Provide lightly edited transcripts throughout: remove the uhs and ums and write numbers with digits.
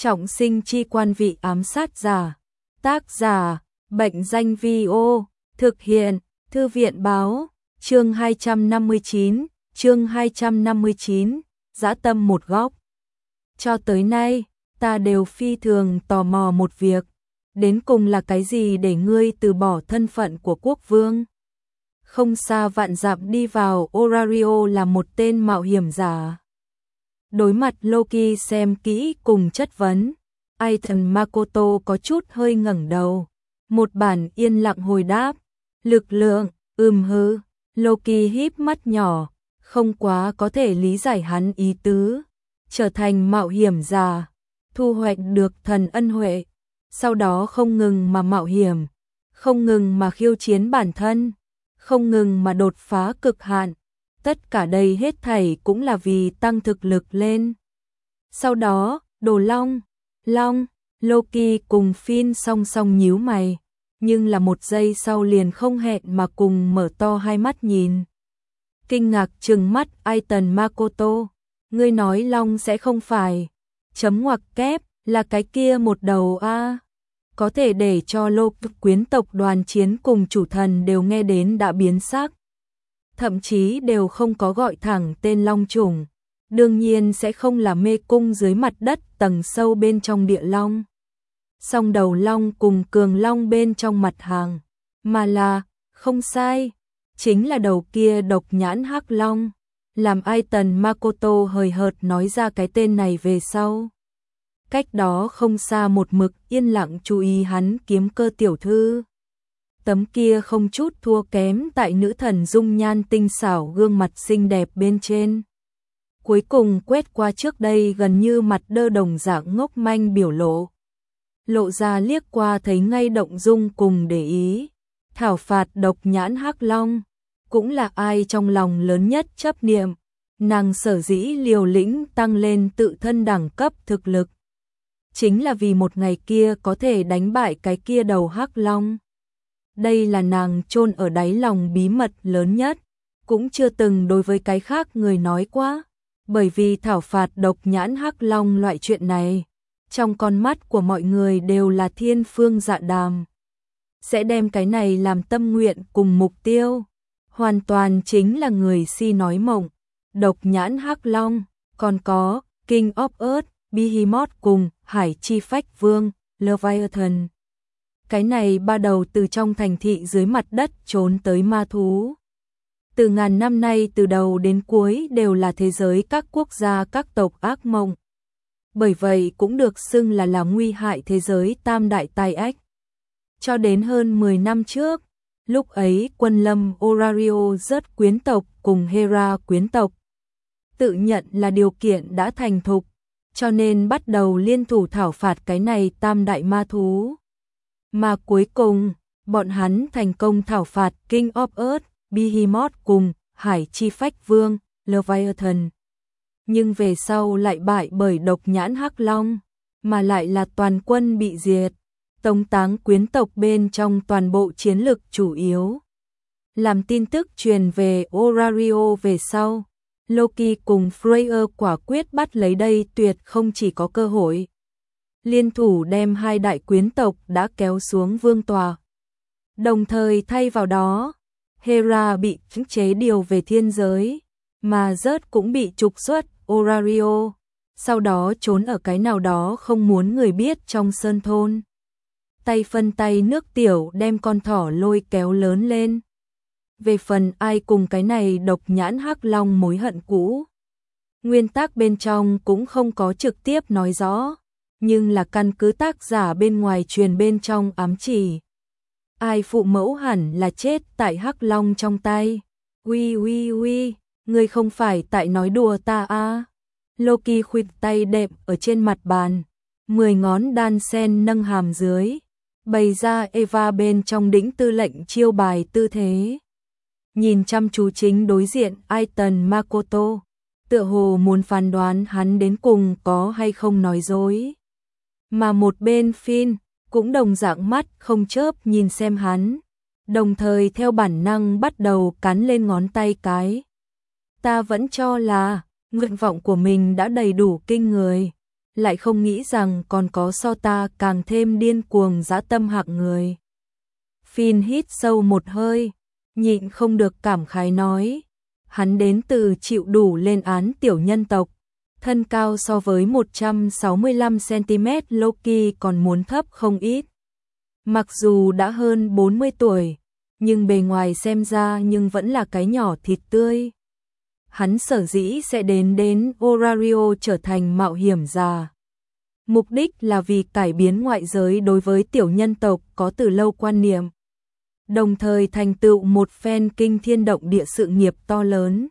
Trọng sinh chi quan vị ám sát giả. Tác giả, Bệnh danh Vi-ô, thực hiện, Thư viện báo, chương 259, dã tâm một góc. Cho tới nay, ta đều phi thường tò mò một việc, đến cùng là cái gì để ngươi từ bỏ thân phận của quốc vương? Không xa vạn dặm đi vào Orario là một tên mạo hiểm giả. Đối mặt Loki xem kỹ cùng chất vấn, Aiton Makoto có chút hơi ngẩng đầu. Một bản yên lặng hồi đáp, lực lượng, hứ. Loki híp mắt nhỏ, không quá có thể lý giải hắn ý tứ. Trở thành mạo hiểm giả, thu hoạch được thần ân huệ, sau đó không ngừng mà mạo hiểm, không ngừng mà khiêu chiến bản thân, không ngừng mà đột phá cực hạn. Tất cả đây hết thảy cũng là vì tăng thực lực lên. Sau đó, Đồ Long, Loki cùng Finn song song nhíu mày, nhưng là một giây sau liền không hẹn mà cùng mở to hai mắt nhìn. Kinh ngạc trừng mắt Aiton Makoto, ngươi nói Long sẽ không phải, chấm ngoặc kép, là cái kia một đầu a. Có thể để cho Loki quyến tộc đoàn chiến cùng chủ thần đều nghe đến đã biến sắc. Thậm chí đều không có gọi thẳng tên Long chủng, đương nhiên sẽ không là mê cung dưới mặt đất tầng sâu bên trong địa long. Song đầu long cùng cường long bên trong mặt hàng, mà là, không sai, chính là đầu kia độc nhãn hắc long. Làm Aiton Makoto hời hợt nói ra cái tên này về sau. Cách đó không xa một mực yên lặng chú ý hắn kiếm cơ tiểu thư. Tấm kia không chút thua kém tại nữ thần dung nhan tinh xảo gương mặt xinh đẹp bên trên. Cuối cùng quét qua trước đây gần như mặt đơ đồng dạng ngốc manh biểu lộ. Lộ ra liếc qua thấy ngay động dung cùng để ý. Thảo phạt độc nhãn hắc long, cũng là ai trong lòng lớn nhất chấp niệm. Nàng sở dĩ liều lĩnh tăng lên tự thân đẳng cấp thực lực, chính là vì một ngày kia có thể đánh bại cái kia đầu hắc long. Đây là nàng chôn ở đáy lòng bí mật lớn nhất, cũng chưa từng đối với cái khác người nói quá, bởi vì thảo phạt độc nhãn hắc long loại chuyện này, trong con mắt của mọi người đều là thiên phương dạ đàm. Sẽ đem cái này làm tâm nguyện cùng mục tiêu, hoàn toàn chính là người si nói mộng. Độc nhãn hắc long, còn có King of Earth, Behemoth cùng Hải Chi Phách Vương, Leviathan. Cái này ba đầu từ trong thành thị dưới mặt đất trốn tới ma thú. Từ ngàn năm nay từ đầu đến cuối đều là thế giới các quốc gia các tộc ác mộng. Bởi vậy cũng được xưng là nguy hại thế giới tam đại tai ách. Cho đến hơn 10 năm trước, lúc ấy quân lâm Orario rớt quyến tộc cùng Hera quyến tộc. Tự nhận là điều kiện đã thành thục, cho nên bắt đầu liên thủ thảo phạt cái này tam đại ma thú. Mà cuối cùng, bọn hắn thành công thảo phạt King of Earth, Behemoth cùng Hải Chi Phách Vương, Leviathan. Nhưng về sau lại bại bởi độc nhãn hắc long, mà lại là toàn quân bị diệt, tống táng quyến tộc bên trong toàn bộ chiến lực chủ yếu. Làm tin tức truyền về Orario về sau, Loki cùng Freyr quả quyết bắt lấy đây tuyệt không chỉ có cơ hội. Liên thủ đem hai đại quyến tộc đã kéo xuống vương tòa. Đồng thời thay vào đó, Hera bị cưỡng chế điều về thiên giới, mà rớt cũng bị trục xuất Orario, sau đó trốn ở cái nào đó không muốn người biết trong sơn thôn. Tay phân tay nước tiểu đem con thỏ lôi kéo lớn lên. Về phần ai cùng cái này độc nhãn hắc long mối hận cũ, nguyên tắc bên trong cũng không có trực tiếp nói rõ, nhưng là căn cứ tác giả bên ngoài truyền bên trong ám chỉ. Ai phụ mẫu hẳn là chết tại hắc long trong tay. Uy, ngươi không phải tại nói đùa ta à? Loki khuỵu tay đệm ở trên mặt bàn, 10 ngón đan sen nâng hàm dưới, bày ra Eva bên trong đĩnh tư lệnh chiêu bài tư thế. Nhìn chăm chú chính đối diện Aiton Makoto, tựa hồ muốn phán đoán hắn đến cùng có hay không nói dối. Mà một bên Finn cũng đồng dạng mắt không chớp nhìn xem hắn, đồng thời theo bản năng bắt đầu cắn lên ngón tay cái. Ta vẫn cho là nguyện vọng của mình đã đầy đủ kinh người, lại không nghĩ rằng còn có so ta càng thêm điên cuồng dã tâm hạng người. Finn hít sâu một hơi, nhịn không được cảm khái nói, hắn đến từ chịu đủ lên án tiểu nhân tộc, thân cao so với 165cm Loki còn muốn thấp không ít. Mặc dù đã hơn 40 tuổi, nhưng bề ngoài xem ra nhưng vẫn là cái nhỏ thịt tươi. Hắn sở dĩ sẽ đến Orario trở thành mạo hiểm giả. Mục đích là vì cải biến ngoại giới đối với tiểu nhân tộc có từ lâu quan niệm, đồng thời thành tựu một phen kinh thiên động địa sự nghiệp to lớn.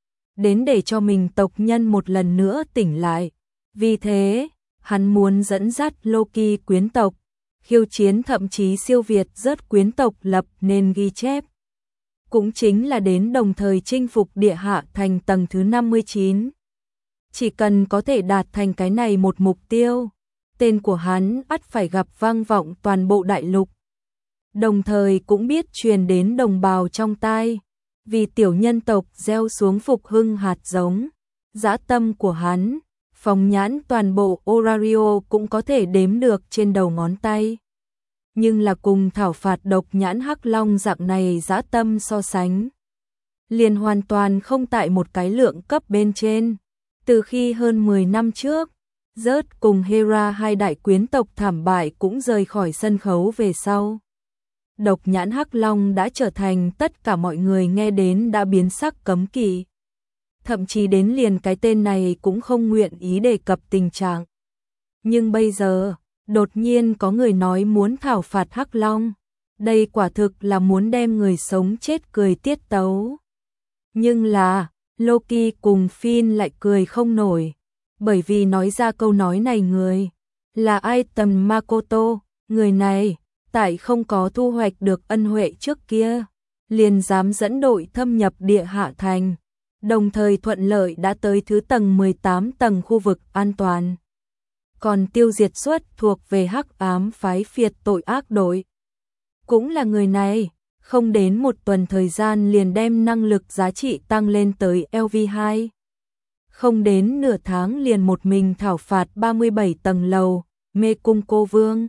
Đến để cho mình tộc nhân một lần nữa tỉnh lại. Vì thế, hắn muốn dẫn dắt Loki quyến tộc, khiêu chiến thậm chí siêu việt rất quyến tộc lập nên ghi chép. Cũng chính là đến đồng thời chinh phục địa hạ thành tầng thứ 59. Chỉ cần có thể đạt thành cái này một mục tiêu, tên của hắn ắt phải gặp vang vọng toàn bộ đại lục. Đồng thời cũng biết truyền đến đồng bào trong tai, vì tiểu nhân tộc gieo xuống phục hưng hạt giống. Dã tâm của hắn, phóng nhãn toàn bộ Orario cũng có thể đếm được trên đầu ngón tay. Nhưng là cùng thảo phạt độc nhãn hắc long dạng này dã tâm so sánh, liền hoàn toàn không tại một cái lượng cấp bên trên. Từ khi hơn 10 năm trước, Zeus cùng Hera hai đại quyến tộc thảm bại cũng rời khỏi sân khấu về sau, độc nhãn hắc long đã trở thành tất cả mọi người nghe đến đã biến sắc cấm kỵ. Thậm chí đến liền cái tên này cũng không nguyện ý đề cập tình trạng. Nhưng bây giờ, đột nhiên có người nói muốn thảo phạt hắc long. Đây quả thực là muốn đem người sống chết cười tiết tấu. Nhưng là, Loki cùng Finn lại cười không nổi. Bởi vì nói ra câu nói này người là Aiton Makoto. Người này, tại không có thu hoạch được ân huệ trước kia, liền dám dẫn đội thâm nhập địa hạ thành, đồng thời thuận lợi đã tới thứ tầng 18 tầng khu vực an toàn. Còn tiêu diệt xuất thuộc về hắc ám phái phiệt tội ác đội. Cũng là người này, không đến một tuần thời gian liền đem năng lực giá trị tăng lên tới LV2. Không đến nửa tháng liền một mình thảo phạt 37 tầng lầu, mê cung cô vương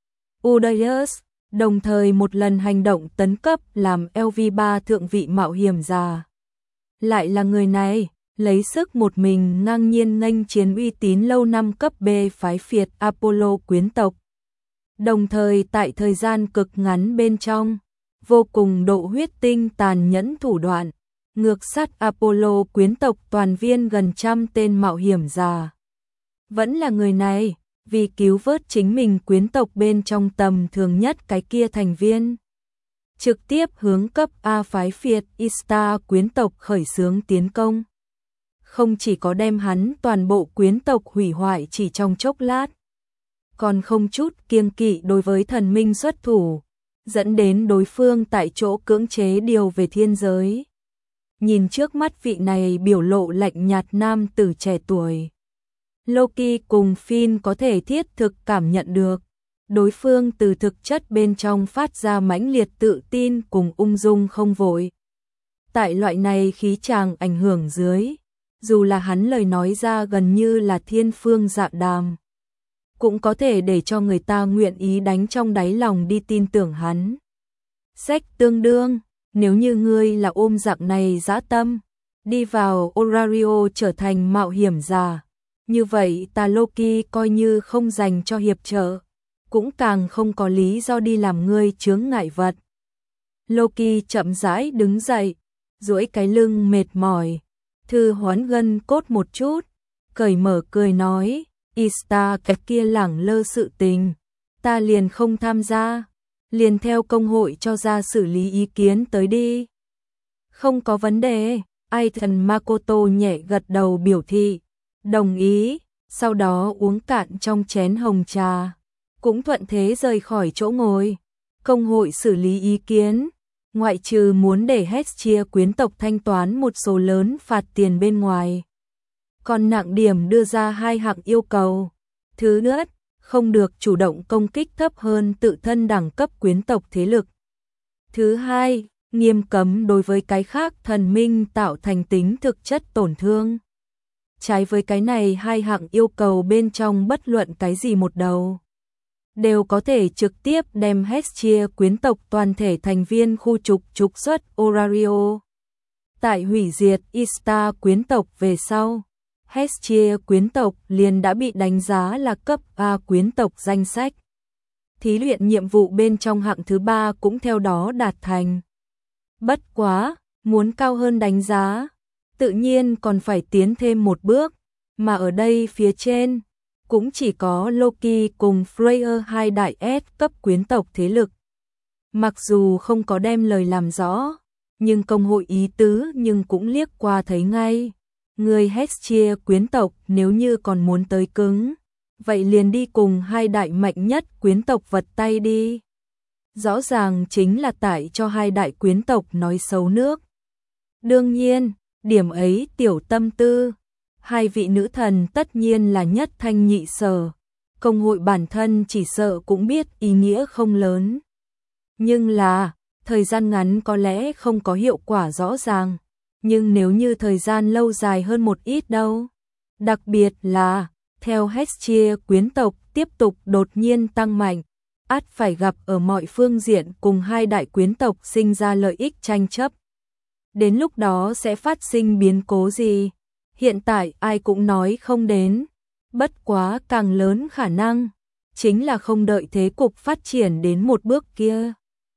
Udaius, đồng thời một lần hành động tấn cấp làm LV3 thượng vị mạo hiểm giả. Lại là người này, lấy sức một mình ngang nhiên nghênh chiến uy tín lâu năm cấp B phái phiệt Apollo quyến tộc. Đồng thời tại thời gian cực ngắn bên trong, vô cùng độ huyết tinh tàn nhẫn thủ đoạn, ngược sát Apollo quyến tộc toàn viên gần 100 tên mạo hiểm giả. Vẫn là người này, vì cứu vớt chính mình quyến tộc bên trong tầm thường nhất cái kia thành viên, trực tiếp hướng cấp A phái phiệt Istar quyến tộc khởi xướng tiến công. Không chỉ có đem hắn toàn bộ quyến tộc hủy hoại chỉ trong chốc lát, còn không chút kiêng kỵ đối với thần minh xuất thủ, dẫn đến đối phương tại chỗ cưỡng chế điều về thiên giới. Nhìn trước mắt vị này biểu lộ lạnh nhạt nam tử trẻ tuổi, Loki cùng Finn có thể thiết thực cảm nhận được đối phương từ thực chất bên trong phát ra mãnh liệt tự tin cùng ung dung không vội. Tại loại này khí tràng ảnh hưởng dưới, dù là hắn lời nói ra gần như là thiên phương dạ đàm, cũng có thể để cho người ta nguyện ý đánh trong đáy lòng đi tin tưởng hắn. Sách tương đương, nếu như ngươi là ôm dạng này dã tâm, đi vào Orario trở thành mạo hiểm giả, như vậy ta Loki coi như không dành cho hiệp trợ, cũng càng không có lý do đi làm ngươi chướng ngại vật. Loki chậm rãi đứng dậy, duỗi cái lưng mệt mỏi, thư hoán gân cốt một chút, cởi mở cười nói, Istar cái kia lẳng lơ sự tình, ta liền không tham gia, liền theo công hội cho ra xử lý ý kiến tới đi. Không có vấn đề, Aiton Makoto nhẹ gật đầu biểu thị, đồng ý, sau đó uống cạn trong chén hồng trà, cũng thuận thế rời khỏi chỗ ngồi. Công hội xử lý ý kiến, ngoại trừ muốn để Hestia quyến tộc thanh toán một số lớn phạt tiền bên ngoài, còn nặng điểm đưa ra hai hạng yêu cầu. Thứ nhất, không được chủ động công kích thấp hơn tự thân đẳng cấp quyến tộc thế lực. Thứ hai, nghiêm cấm đối với cái khác thần minh tạo thành tính thực chất tổn thương. trái với cái này hai hạng yêu cầu bên trong bất luận cái gì một đầu đều có thể trực tiếp đem Hestia quyến tộc toàn thể thành viên khu trục xuất Orario. Tại hủy diệt Ista quyến tộc về sau, Hestia quyến tộc liền đã bị đánh giá là cấp A quyến tộc danh sách. Thí luyện nhiệm vụ bên trong hạng thứ 3 cũng theo đó đạt thành. Bất quá, muốn cao hơn đánh giá, tự nhiên còn phải tiến thêm một bước, mà ở đây phía trên cũng chỉ có Loki cùng Freyr hai đại S cấp quyến tộc thế lực. Mặc dù không có đem lời làm rõ, nhưng công hội ý tứ nhưng cũng liếc qua thấy ngay. Người Hestia quyến tộc nếu như còn muốn tới cứng, vậy liền đi cùng hai đại mạnh nhất quyến tộc vật tay đi. Rõ ràng chính là tại cho hai đại quyến tộc nói xấu nước. Đương nhiên, điểm ấy tiểu tâm tư, hai vị nữ thần tất nhiên là nhất thanh nhị sở, công hội bản thân chỉ sợ cũng biết ý nghĩa không lớn. Nhưng là, thời gian ngắn có lẽ không có hiệu quả rõ ràng, nhưng nếu như thời gian lâu dài hơn một ít đâu. Đặc biệt là, theo Hestia quyến tộc tiếp tục đột nhiên tăng mạnh, ắt phải gặp ở mọi phương diện cùng hai đại quyến tộc sinh ra lợi ích tranh chấp. Đến lúc đó sẽ phát sinh biến cố gì? Hiện tại ai cũng nói không đến, bất quá càng lớn khả năng, chính là không đợi thế cục phát triển đến một bước kia.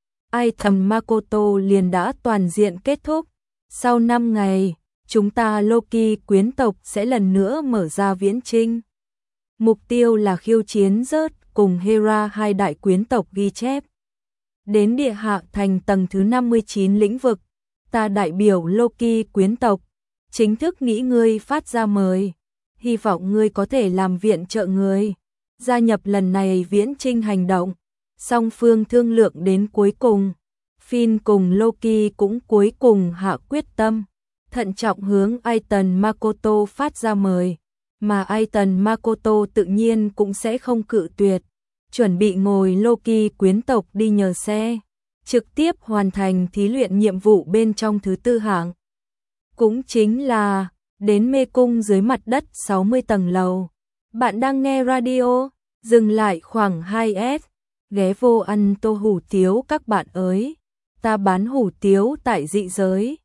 Ai thầm Makoto liền đã toàn diện kết thúc. Sau 5 ngày, chúng ta Loki quyến tộc sẽ lần nữa mở ra viễn chinh. Mục tiêu là khiêu chiến rớt cùng Hera hai đại quyến tộc ghi chép. Đến địa hạ thành tầng thứ 59 lĩnh vực, ta đại biểu Loki quyến tộc, chính thức nghĩ ngươi phát ra mời. Hy vọng ngươi có thể làm viện trợ người, gia nhập lần này viễn chinh hành động. Song phương thương lượng đến cuối cùng, Finn cùng Loki cũng cuối cùng hạ quyết tâm, thận trọng hướng Aiton Makoto phát ra mời, mà Aiton Makoto tự nhiên cũng sẽ không cự tuyệt, chuẩn bị ngồi Loki quyến tộc đi nhờ xe, trực tiếp hoàn thành thí luyện nhiệm vụ bên trong thứ 4 hạng. Cũng chính là, đến mê cung dưới mặt đất 60 tầng lầu. Bạn đang nghe radio, dừng lại khoảng 2S, ghé vô ăn tô hủ tiếu các bạn ơi. Ta bán hủ tiếu tại dị giới,